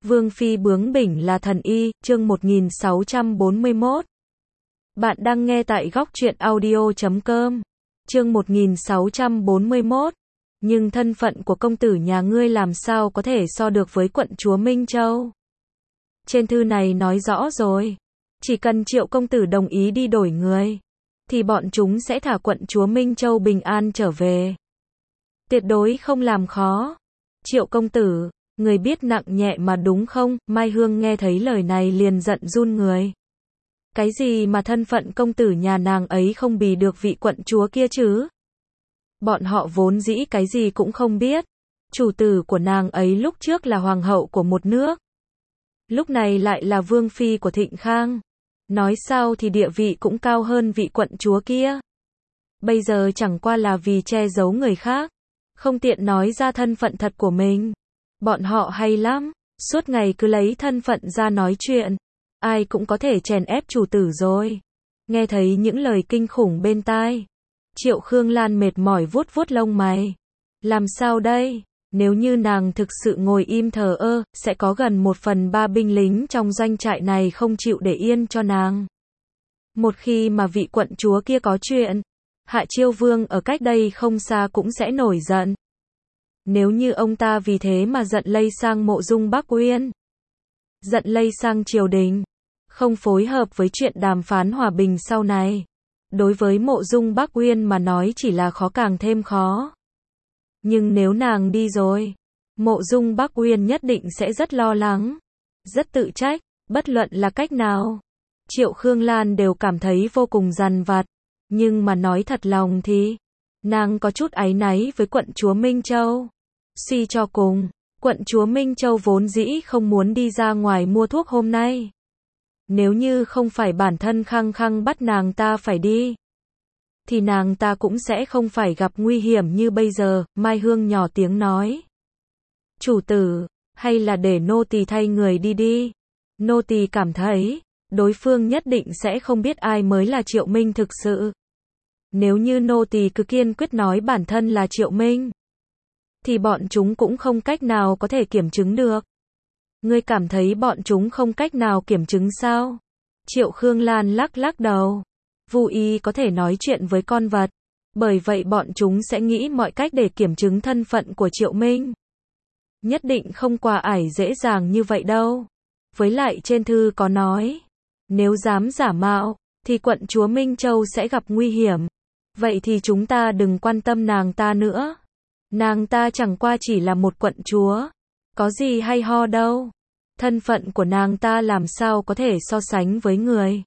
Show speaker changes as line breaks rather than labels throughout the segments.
Vương phi bướng bỉnh là thần y, chương 1641. Bạn đang nghe tại góc truyện audio.com. Chương 1641. Nhưng thân phận của công tử nhà ngươi làm sao có thể so được với quận chúa Minh Châu? Trên thư này nói rõ rồi. Chỉ cần Triệu công tử đồng ý đi đổi người, thì bọn chúng sẽ thả quận chúa Minh Châu bình an trở về. Tuyệt đối không làm khó. Triệu công tử, người biết nặng nhẹ mà đúng không? Mai Hương nghe thấy lời này liền giận run người. Cái gì mà thân phận công tử nhà nàng ấy không bì được vị quận chúa kia chứ? Bọn họ vốn dĩ cái gì cũng không biết. Chủ tử của nàng ấy lúc trước là hoàng hậu của một nước, lúc này lại là vương phi của Thịnh Khang. Nói sao thì địa vị cũng cao hơn vị quận chúa kia. Bây giờ chẳng qua là vì che giấu người khác, không tiện nói ra thân phận thật của mình. Bọn họ hay lắm, suốt ngày cứ lấy thân phận ra nói chuyện. Ai cũng có thể chèn ép chủ tử rồi. Nghe thấy những lời kinh khủng bên tai, Triệu Khương Lan mệt mỏi vuốt vuốt lông mày. Làm sao đây? Nếu như nàng thực sự ngồi im thờ ơ, sẽ có gần 1/3 binh lính trong doanh trại này không chịu để yên cho nàng. Một khi mà vị quận chúa kia có chuyện, Hạ Chiêu Vương ở cách đây không xa cũng sẽ nổi giận. Nếu như ông ta vì thế mà giận lây sang Mộ Dung Bắc Uyên, giận lây sang triều đình, không phối hợp với chuyện đàm phán hòa bình sau này, đối với Mộ Dung Bắc Uyên mà nói chỉ là khó càng thêm khó. Nhưng nếu nàng đi rồi, Mộ Dung Bắc Uyên nhất định sẽ rất lo lắng, rất tự trách, bất luận là cách nào. Triệu Khương Lan đều cảm thấy vô cùng dằn vặt, nhưng mà nói thật lòng thì, nàng có chút áy náy với quận chúa Minh Châu. Suy cho cùng, quận chúa Minh Châu vốn dĩ không muốn đi ra ngoài mua thuốc hôm nay. Nếu như không phải bản thân khăng khăng bắt nàng ta phải đi, thì nàng ta cũng sẽ không phải gặp nguy hiểm như bây giờ. Mai Hương nhỏ tiếng nói. Chủ tử, hay là để nô tỳ thay người đi đi. Nô tỳ cảm thấy, đối phương nhất định sẽ không biết ai mới là Triệu Minh thực sự. Nếu như nô tỳ cứ kiên quyết nói bản thân là Triệu Minh, thì bọn chúng cũng không cách nào có thể kiểm chứng được. Ngươi cảm thấy bọn chúng không cách nào kiểm chứng sao? Triệu Khương Lan lắc lắc đầu. Vô ý có thể nói chuyện với con vật, bởi vậy bọn chúng sẽ nghĩ mọi cách để kiểm chứng thân phận của Triệu Minh. Nhất định không qua ải dễ dàng như vậy đâu. Với lại trên thư có nói, nếu dám giả mạo, thì quận chúa Minh Châu sẽ gặp nguy hiểm. Vậy thì chúng ta đừng quan tâm nàng ta nữa. Nàng ta chẳng qua chỉ là một quận chúa, có gì hay ho đâu. Thân phận của nàng ta làm sao có thể so sánh với người.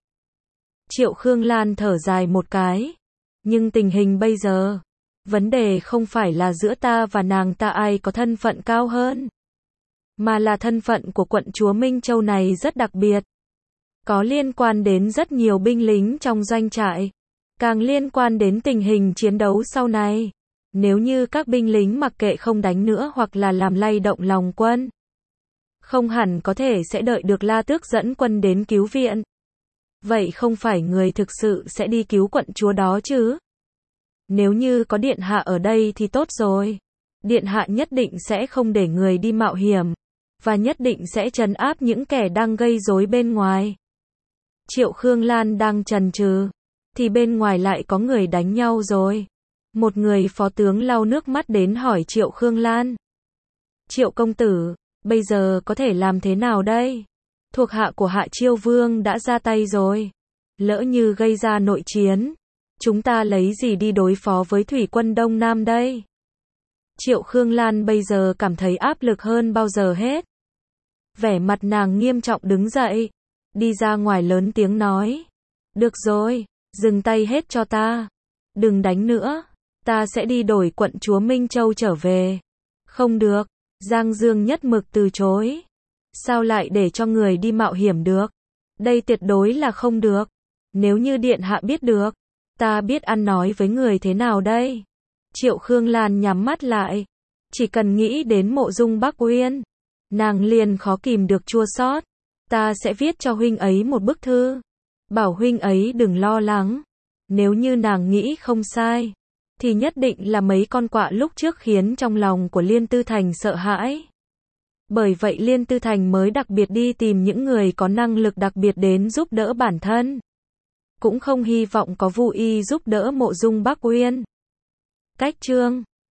Triệu Khương Lan thở dài một cái. Nhưng tình hình bây giờ, vấn đề không phải là giữa ta và nàng ta ai có thân phận cao hơn, mà là thân phận của quận chúa Minh Châu này rất đặc biệt. Có liên quan đến rất nhiều binh lính trong doanh trại, càng liên quan đến tình hình chiến đấu sau này. Nếu như các binh lính mặc kệ không đánh nữa hoặc là làm lay động lòng quân, không hẳn có thể sẽ đợi được La Tước dẫn quân đến cứu viện. Vậy không phải người thực sự sẽ đi cứu quận chúa đó chứ? Nếu như có điện hạ ở đây thì tốt rồi. Điện hạ nhất định sẽ không để người đi mạo hiểm, và nhất định sẽ trấn áp những kẻ đang gây rối bên ngoài. Triệu Khương Lan đang chần chừ, thì bên ngoài lại có người đánh nhau rồi. Một người phó tướng lau nước mắt đến hỏi Triệu Khương Lan. Triệu công tử, bây giờ có thể làm thế nào đây? Thuộc hạ của Hạ Chiêu Vương đã ra tay rồi. Lỡ như gây ra nội chiến, chúng ta lấy gì đi đối phó với thủy quân Đông Nam đây? Triệu Khương Lan bây giờ cảm thấy áp lực hơn bao giờ hết. Vẻ mặt nàng nghiêm trọng đứng dậy, đi ra ngoài lớn tiếng nói. Được rồi, dừng tay hết cho ta. Đừng đánh nữa, ta sẽ đi đổi quận chúa Minh Châu trở về. Không được, Giang Dương nhất mực từ chối. Sao lại để cho người đi mạo hiểm được? Đây tuyệt đối là không được. Nếu như điện hạ biết được, ta biết ăn nói với người thế nào đây? Triệu Khương Lan nhắm mắt lại. Chỉ cần nghĩ đến Mộ Dung Bắc Uyên, nàng liền khó kìm được chua xót. Ta sẽ viết cho huynh ấy một bức thư, bảo huynh ấy đừng lo lắng. Nếu như nàng nghĩ không sai, thì nhất định là mấy con quạ lúc trước khiến trong lòng của Liên Tư Thành sợ hãi. Bởi vậy Liên Tư Thành mới đặc biệt đi tìm những người có năng lực đặc biệt đến giúp đỡ bản thân. Cũng không hy vọng có Vu Y giúp đỡ Mộ Dung Bắc Uyên. Cách chương